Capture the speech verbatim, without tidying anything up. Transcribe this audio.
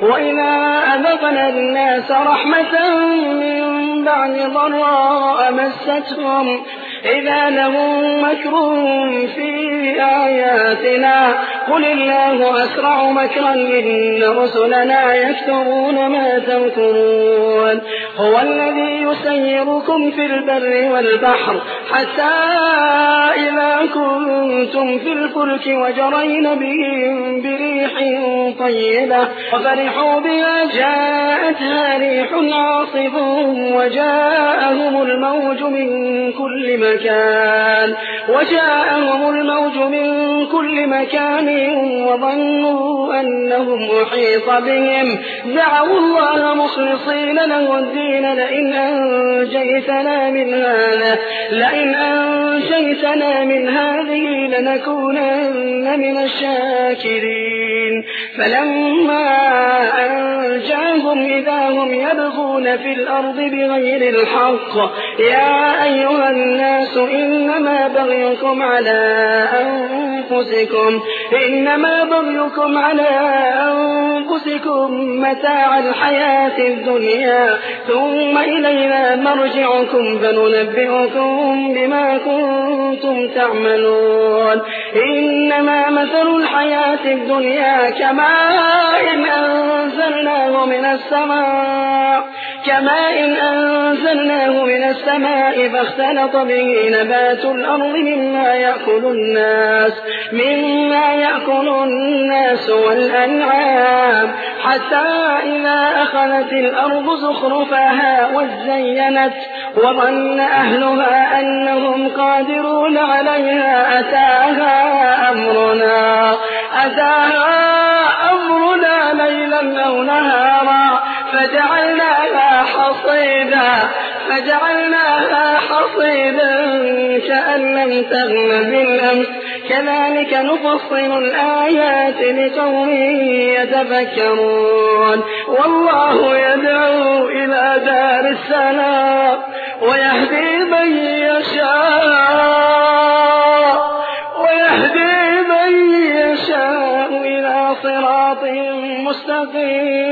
وإذا أذقنا الناس رحمة من بعد ضراء مستهم إذا لهم مكر في آياتنا قل الله أسرع مكرا إن رسلنا يكتبون ما تمكرون هو الذي يسيركم في البر والبحر حتى إذا كنتم في الفلك وجرين بهم بريح طيبة وفرحوا بها جاءتها ريح عاصف وجاءهم الموج من كل مكان وجاءهم الموج من كل مكان وظنوا أنهم أحيط بهم دعوا الله مخلصين له الدين لئن أنجيتنا من هذا لئن أنجيتنا من هذه لنكونن من الشاكرين فلما أنجاهم إذا هم يبغون في الأرض بغير الحق يا أيها الناس إنما بغيكم على أنفسكم إنما بغيكم على أنفسكم متاع الحياة الدنيا ثم إلينا مرجعكم فننبئكم بما كنتم تعملون إنما مثل الحياة الدنيا كماء أنزلناه من السماء كماء أنزلناه من السماء فاختلط به نبات الأرض مما يأكل الناس مما يأكل الناس والأنعام حتى إذا أخذت الأرض زخرفها وزينت وظن أهلها أنهم قادرون عليها أتاها أمرنا أتاها أمرنا ليلا أو نهارا فجعلناها حصيدا فجعلناها حصيدا كأن لم تغن بالأمس كذلك نفصل الآيات لقوم يتفكرون والله يدعو إلى دار السلام ويهدي من يشاء ويهدي من يشاء إلى صراط مستقيم